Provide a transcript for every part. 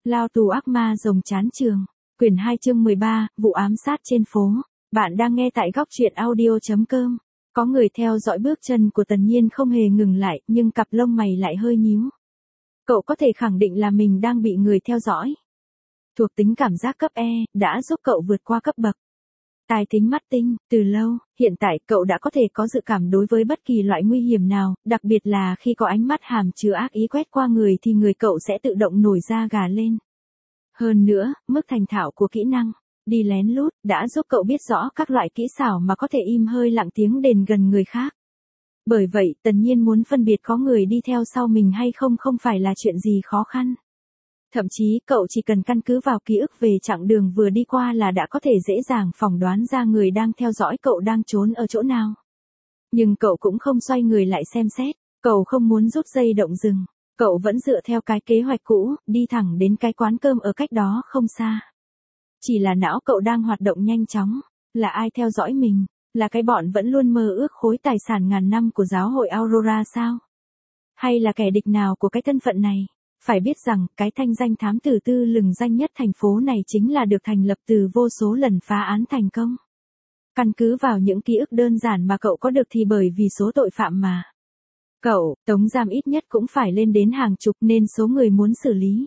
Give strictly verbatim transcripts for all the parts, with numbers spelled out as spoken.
Lao tù ác ma rồng chán trường. Quyển hai chương mười ba, vụ ám sát trên phố. Bạn đang nghe tại góc truyện audio chấm com. Có người theo dõi bước chân của Tần Nhiên không hề ngừng lại, nhưng cặp lông mày lại hơi nhíu. Cậu có thể khẳng định là mình đang bị người theo dõi. Thuộc tính cảm giác cấp E, đã giúp cậu vượt qua cấp bậc. Tài tính mắt tinh, từ lâu, hiện tại cậu đã có thể có dự cảm đối với bất kỳ loại nguy hiểm nào, đặc biệt là khi có ánh mắt hàm chứa ác ý quét qua người thì người cậu sẽ tự động nổi da gà lên. Hơn nữa, mức thành thạo của kỹ năng đi lén lút đã giúp cậu biết rõ các loại kỹ xảo mà có thể im hơi lặng tiếng đến gần người khác. Bởi vậy, Tần Nhiên muốn phân biệt có người đi theo sau mình hay không không phải là chuyện gì khó khăn. Thậm chí, cậu chỉ cần căn cứ vào ký ức về chặng đường vừa đi qua là đã có thể dễ dàng phỏng đoán ra người đang theo dõi cậu đang trốn ở chỗ nào. Nhưng cậu cũng không xoay người lại xem xét, cậu không muốn rút dây động rừng. Cậu vẫn dựa theo cái kế hoạch cũ, đi thẳng đến cái quán cơm ở cách đó không xa. Chỉ là não cậu đang hoạt động nhanh chóng. Là ai theo dõi mình? Là cái bọn vẫn luôn mơ ước khối tài sản ngàn năm của giáo hội Aurora sao? Hay là kẻ địch nào của cái thân phận này? Phải biết rằng, cái thanh danh thám tử tư lừng danh nhất thành phố này chính là được thành lập từ vô số lần phá án thành công. Căn cứ vào những ký ức đơn giản mà cậu có được thì bởi vì số tội phạm mà cậu, tống giam ít nhất cũng phải lên đến hàng chục nên số người muốn xử lý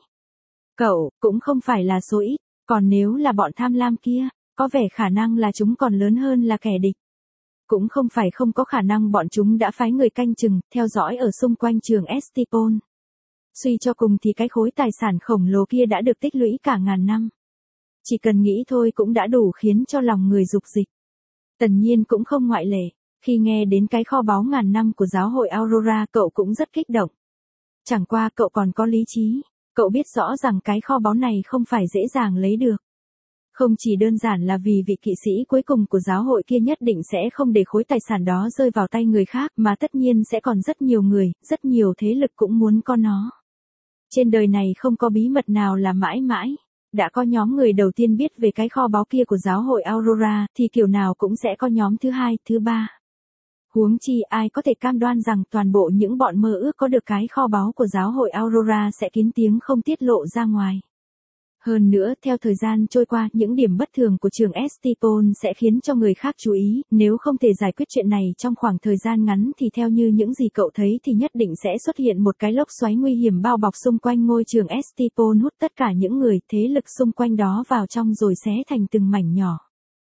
cậu, cũng không phải là số ít, còn nếu là bọn tham lam kia, có vẻ khả năng là chúng còn lớn hơn là kẻ địch. Cũng không phải không có khả năng bọn chúng đã phái người canh chừng, theo dõi ở xung quanh trường Estipon. Suy cho cùng thì cái khối tài sản khổng lồ kia đã được tích lũy cả ngàn năm. Chỉ cần nghĩ thôi cũng đã đủ khiến cho lòng người dục dịch. Tần Nhiên cũng không ngoại lệ. Khi nghe đến cái kho báu ngàn năm của giáo hội Aurora cậu cũng rất kích động. Chẳng qua cậu còn có lý trí. Cậu biết rõ rằng cái kho báu này không phải dễ dàng lấy được. Không chỉ đơn giản là vì vị kỵ sĩ cuối cùng của giáo hội kia nhất định sẽ không để khối tài sản đó rơi vào tay người khác mà tất nhiên sẽ còn rất nhiều người, rất nhiều thế lực cũng muốn có nó. Trên đời này không có bí mật nào là mãi mãi. Đã có nhóm người đầu tiên biết về cái kho báu kia của giáo hội Aurora thì kiểu nào cũng sẽ có nhóm thứ hai, thứ ba. Huống chi ai có thể cam đoan rằng toàn bộ những bọn mơ ước có được cái kho báu của giáo hội Aurora sẽ kín tiếng không tiết lộ ra ngoài. Hơn nữa, theo thời gian trôi qua, những điểm bất thường của trường Estipon sẽ khiến cho người khác chú ý, nếu không thể giải quyết chuyện này trong khoảng thời gian ngắn thì theo như những gì cậu thấy thì nhất định sẽ xuất hiện một cái lốc xoáy nguy hiểm bao bọc xung quanh ngôi trường Estipon hút tất cả những người, thế lực xung quanh đó vào trong rồi xé thành từng mảnh nhỏ.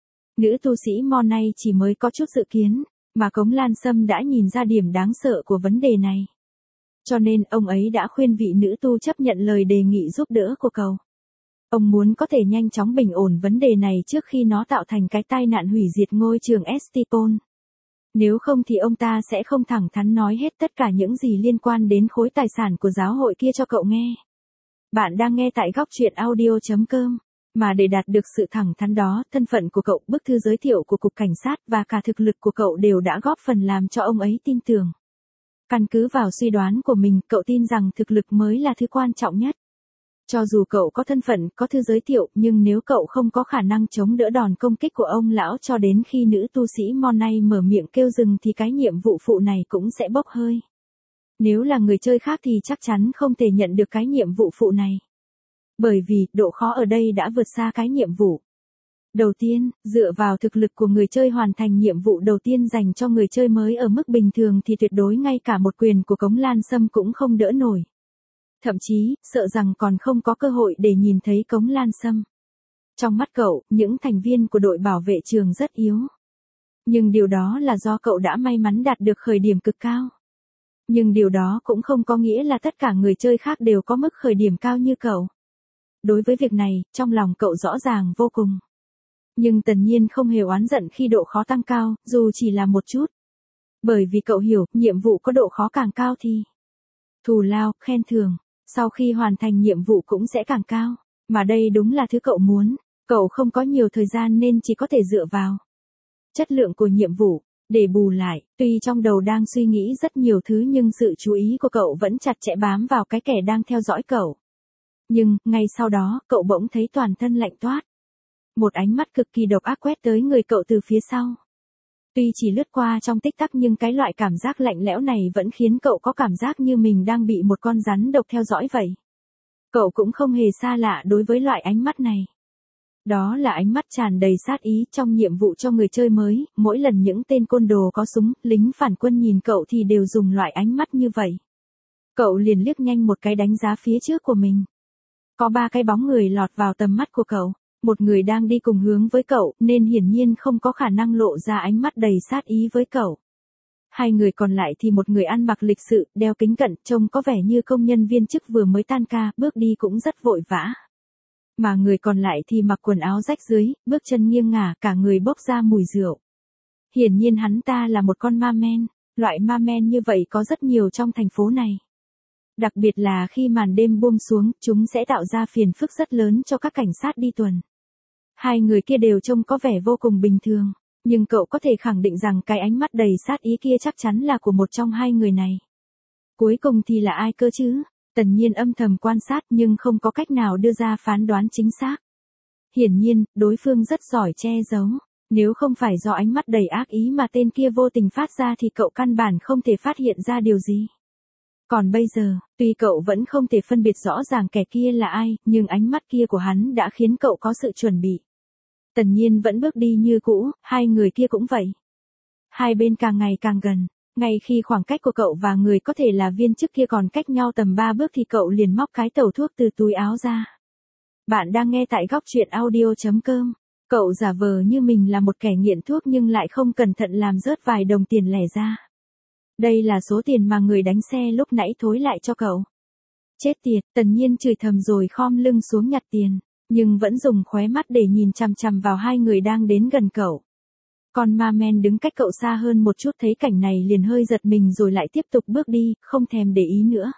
Nữ tu sĩ Monay chỉ mới có chút dự kiến, mà Cống Lan Sâm đã nhìn ra điểm đáng sợ của vấn đề này. Cho nên ông ấy đã khuyên vị nữ tu chấp nhận lời đề nghị giúp đỡ của cậu. Ông muốn có thể nhanh chóng bình ổn vấn đề này trước khi nó tạo thành cái tai nạn hủy diệt ngôi trường Estipon. Nếu không thì ông ta sẽ không thẳng thắn nói hết tất cả những gì liên quan đến khối tài sản của giáo hội kia cho cậu nghe. Bạn đang nghe tại góc truyện audio chấm com. Mà để đạt được sự thẳng thắn đó, thân phận của cậu, bức thư giới thiệu của cục cảnh sát và cả thực lực của cậu đều đã góp phần làm cho ông ấy tin tưởng. Căn cứ vào suy đoán của mình, cậu tin rằng thực lực mới là thứ quan trọng nhất. Cho dù cậu có thân phận, có thư giới thiệu, nhưng nếu cậu không có khả năng chống đỡ đòn công kích của ông lão cho đến khi nữ tu sĩ Monay mở miệng kêu dừng thì cái nhiệm vụ phụ này cũng sẽ bốc hơi. Nếu là người chơi khác thì chắc chắn không thể nhận được cái nhiệm vụ phụ này. Bởi vì, độ khó ở đây đã vượt xa cái nhiệm vụ. Đầu tiên, dựa vào thực lực của người chơi hoàn thành nhiệm vụ đầu tiên dành cho người chơi mới ở mức bình thường thì tuyệt đối ngay cả một quyền của Cống Lan Sâm cũng không đỡ nổi. Thậm chí, sợ rằng còn không có cơ hội để nhìn thấy Cống Lan Sâm. Trong mắt cậu, những thành viên của đội bảo vệ trường rất yếu. Nhưng điều đó là do cậu đã may mắn đạt được khởi điểm cực cao. Nhưng điều đó cũng không có nghĩa là tất cả người chơi khác đều có mức khởi điểm cao như cậu. Đối với việc này, trong lòng cậu rõ ràng vô cùng. Nhưng Tần Nhiên không hề oán giận khi độ khó tăng cao, dù chỉ là một chút. Bởi vì cậu hiểu, nhiệm vụ có độ khó càng cao thì thù lao, khen thưởng, sau khi hoàn thành nhiệm vụ cũng sẽ càng cao. Mà đây đúng là thứ cậu muốn. Cậu không có nhiều thời gian nên chỉ có thể dựa vào chất lượng của nhiệm vụ để bù lại. Tuy trong đầu đang suy nghĩ rất nhiều thứ nhưng sự chú ý của cậu vẫn chặt chẽ bám vào cái kẻ đang theo dõi cậu. Nhưng, ngay sau đó, cậu bỗng thấy toàn thân lạnh toát. Một ánh mắt cực kỳ độc ác quét tới người cậu từ phía sau. Tuy chỉ lướt qua trong tích tắc nhưng cái loại cảm giác lạnh lẽo này vẫn khiến cậu có cảm giác như mình đang bị một con rắn độc theo dõi vậy. Cậu cũng không hề xa lạ đối với loại ánh mắt này. Đó là ánh mắt tràn đầy sát ý trong nhiệm vụ cho người chơi mới, mỗi lần những tên côn đồ có súng, lính phản quân nhìn cậu thì đều dùng loại ánh mắt như vậy. Cậu liền liếc nhanh một cái đánh giá phía trước của mình. Có ba cái bóng người lọt vào tầm mắt của cậu, một người đang đi cùng hướng với cậu nên hiển nhiên không có khả năng lộ ra ánh mắt đầy sát ý với cậu. Hai người còn lại thì một người ăn mặc lịch sự, đeo kính cận, trông có vẻ như công nhân viên chức vừa mới tan ca, bước đi cũng rất vội vã. Mà người còn lại thì mặc quần áo rách rưới, bước chân nghiêng ngả, cả người bốc ra mùi rượu. Hiển nhiên hắn ta là một con ma men, loại ma men như vậy có rất nhiều trong thành phố này. Đặc biệt là khi màn đêm buông xuống, chúng sẽ tạo ra phiền phức rất lớn cho các cảnh sát đi tuần. Hai người kia đều trông có vẻ vô cùng bình thường, nhưng cậu có thể khẳng định rằng cái ánh mắt đầy sát ý kia chắc chắn là của một trong hai người này. Cuối cùng thì là ai cơ chứ? Tần Nhiên âm thầm quan sát nhưng không có cách nào đưa ra phán đoán chính xác. Hiển nhiên, đối phương rất giỏi che giấu. Nếu không phải do ánh mắt đầy ác ý mà tên kia vô tình phát ra thì cậu căn bản không thể phát hiện ra điều gì. Còn bây giờ, tuy cậu vẫn không thể phân biệt rõ ràng kẻ kia là ai, nhưng ánh mắt kia của hắn đã khiến cậu có sự chuẩn bị. Tần Nhiên vẫn bước đi như cũ, hai người kia cũng vậy. Hai bên càng ngày càng gần, ngay khi khoảng cách của cậu và người có thể là viên chức kia còn cách nhau tầm ba bước thì cậu liền móc cái tẩu thuốc từ túi áo ra. Bạn đang nghe tại góc truyện audio chấm com. Cậu giả vờ như mình là một kẻ nghiện thuốc nhưng lại không cẩn thận làm rớt vài đồng tiền lẻ ra. Đây là số tiền mà người đánh xe lúc nãy thối lại cho cậu. Chết tiệt, Tần Nhiên chửi thầm rồi khom lưng xuống nhặt tiền, nhưng vẫn dùng khóe mắt để nhìn chằm chằm vào hai người đang đến gần cậu. Con ma men đứng cách cậu xa hơn một chút thấy cảnh này liền hơi giật mình rồi lại tiếp tục bước đi, không thèm để ý nữa.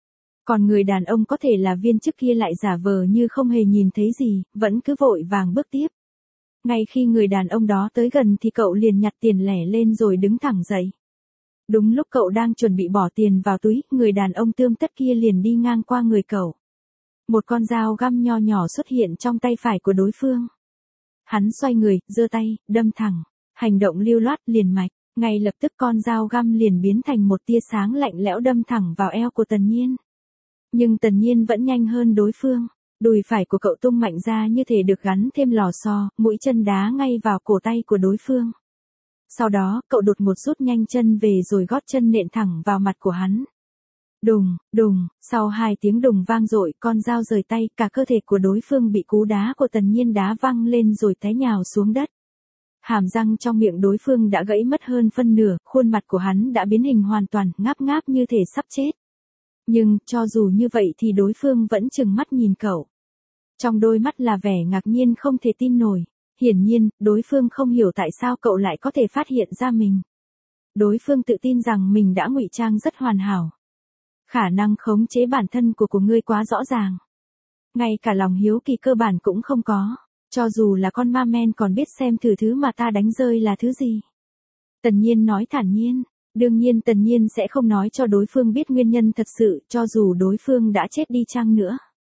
Còn người đàn ông có thể là viên chức kia lại giả vờ như không hề nhìn thấy gì, vẫn cứ vội vàng bước tiếp. Ngay khi người đàn ông đó tới gần thì cậu liền nhặt tiền lẻ lên rồi đứng thẳng dậy. Đúng lúc cậu đang chuẩn bị bỏ tiền vào túi, người đàn ông tươm tất kia liền đi ngang qua người cậu. Một con dao găm nho nhỏ xuất hiện trong tay phải của đối phương. Hắn xoay người, giơ tay, đâm thẳng. Hành động lưu loát liền mạch, ngay lập tức con dao găm liền biến thành một tia sáng lạnh lẽo đâm thẳng vào eo của Tần Nhiên. Nhưng Tần Nhiên vẫn nhanh hơn đối phương, đùi phải của cậu tung mạnh ra như thể được gắn thêm lò xo, mũi chân đá ngay vào cổ tay của đối phương. Sau đó, cậu đột ngột rút nhanh chân về rồi gót chân nện thẳng vào mặt của hắn. Đùng, đùng, sau hai tiếng đùng vang dội, con dao rời tay, cả cơ thể của đối phương bị cú đá của Tần Nhiên đá văng lên rồi té nhào xuống đất. Hàm răng trong miệng đối phương đã gãy mất hơn phân nửa, khuôn mặt của hắn đã biến hình hoàn toàn, ngáp ngáp như thể sắp chết. Nhưng, cho dù như vậy thì đối phương vẫn trừng mắt nhìn cậu. Trong đôi mắt là vẻ ngạc nhiên không thể tin nổi. Hiển nhiên, đối phương không hiểu tại sao cậu lại có thể phát hiện ra mình. Đối phương tự tin rằng mình đã ngụy trang rất hoàn hảo. Khả năng khống chế bản thân của của ngươi quá rõ ràng. Ngay cả lòng hiếu kỳ cơ bản cũng không có. Cho dù là con ma men còn biết xem thử thứ mà ta đánh rơi là thứ gì. Tần Nhiên nói thản nhiên. Đương nhiên Tần Nhiên sẽ không nói cho đối phương biết nguyên nhân thật sự, cho dù đối phương đã chết đi chăng nữa.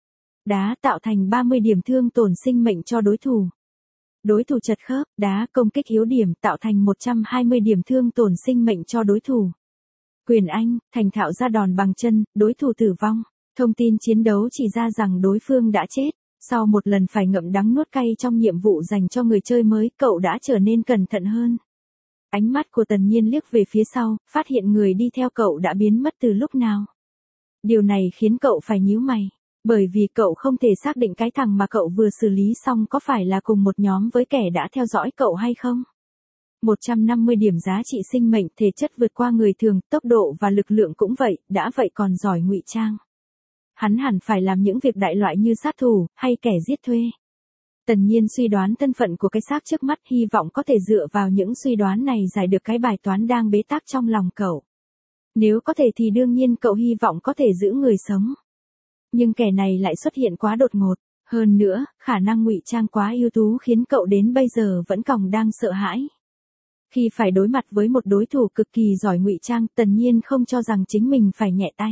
Đá tạo thành ba mươi điểm thương tổn sinh mệnh cho đối thủ. Đối thủ chật khớp, đá công kích yếu điểm tạo thành một trăm hai mươi điểm thương tổn sinh mệnh cho đối thủ. Quyền Anh, thành thạo ra đòn bằng chân, đối thủ tử vong. Thông tin chiến đấu chỉ ra rằng đối phương đã chết. Sau một lần phải ngậm đắng nuốt cay trong nhiệm vụ dành cho người chơi mới, cậu đã trở nên cẩn thận hơn. Ánh mắt của Tần Nhiên liếc về phía sau, phát hiện người đi theo cậu đã biến mất từ lúc nào. Điều này khiến cậu phải nhíu mày, bởi vì cậu không thể xác định cái thằng mà cậu vừa xử lý xong có phải là cùng một nhóm với kẻ đã theo dõi cậu hay không. một trăm năm mươi điểm giá trị sinh mệnh, thể chất vượt qua người thường, tốc độ và lực lượng cũng vậy, đã vậy còn giỏi ngụy trang. Hắn hẳn phải làm những việc đại loại như sát thủ, hay kẻ giết thuê. Tần Nhiên suy đoán thân phận của cái xác trước mắt, hy vọng có thể dựa vào những suy đoán này giải được cái bài toán đang bế tắc trong lòng cậu. Nếu có thể thì đương nhiên cậu hy vọng có thể giữ người sống. Nhưng kẻ này lại xuất hiện quá đột ngột, hơn nữa, khả năng ngụy trang quá ưu tú khiến cậu đến bây giờ vẫn còn đang sợ hãi. Khi phải đối mặt với một đối thủ cực kỳ giỏi ngụy trang, Tần Nhiên không cho rằng chính mình phải nhẹ tay.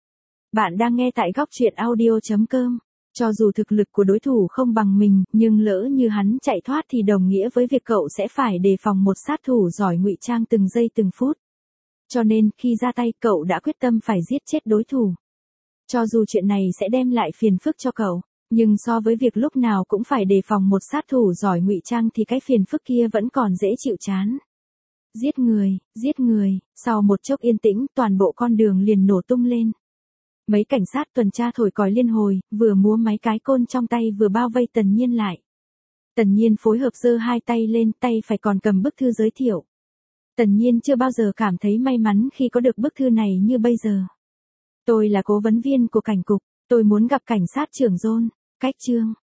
Bạn đang nghe tại góc truyện audio chấm com. Cho dù thực lực của đối thủ không bằng mình, nhưng lỡ như hắn chạy thoát thì đồng nghĩa với việc cậu sẽ phải đề phòng một sát thủ giỏi ngụy trang từng giây từng phút. Cho nên, khi ra tay, cậu đã quyết tâm phải giết chết đối thủ. Cho dù chuyện này sẽ đem lại phiền phức cho cậu, nhưng so với việc lúc nào cũng phải đề phòng một sát thủ giỏi ngụy trang thì cái phiền phức kia vẫn còn dễ chịu chán. Giết người, giết người, sau một chốc yên tĩnh, toàn bộ con đường liền nổ tung lên. Mấy cảnh sát tuần tra thổi còi liên hồi, vừa múa máy cái côn trong tay vừa bao vây Tần Nhiên lại. Tần Nhiên phối hợp giơ hai tay lên, tay phải còn cầm bức thư giới thiệu. Tần Nhiên chưa bao giờ cảm thấy may mắn khi có được bức thư này như bây giờ. Tôi là cố vấn viên của cảnh cục, tôi muốn gặp cảnh sát trưởng John. Cách chương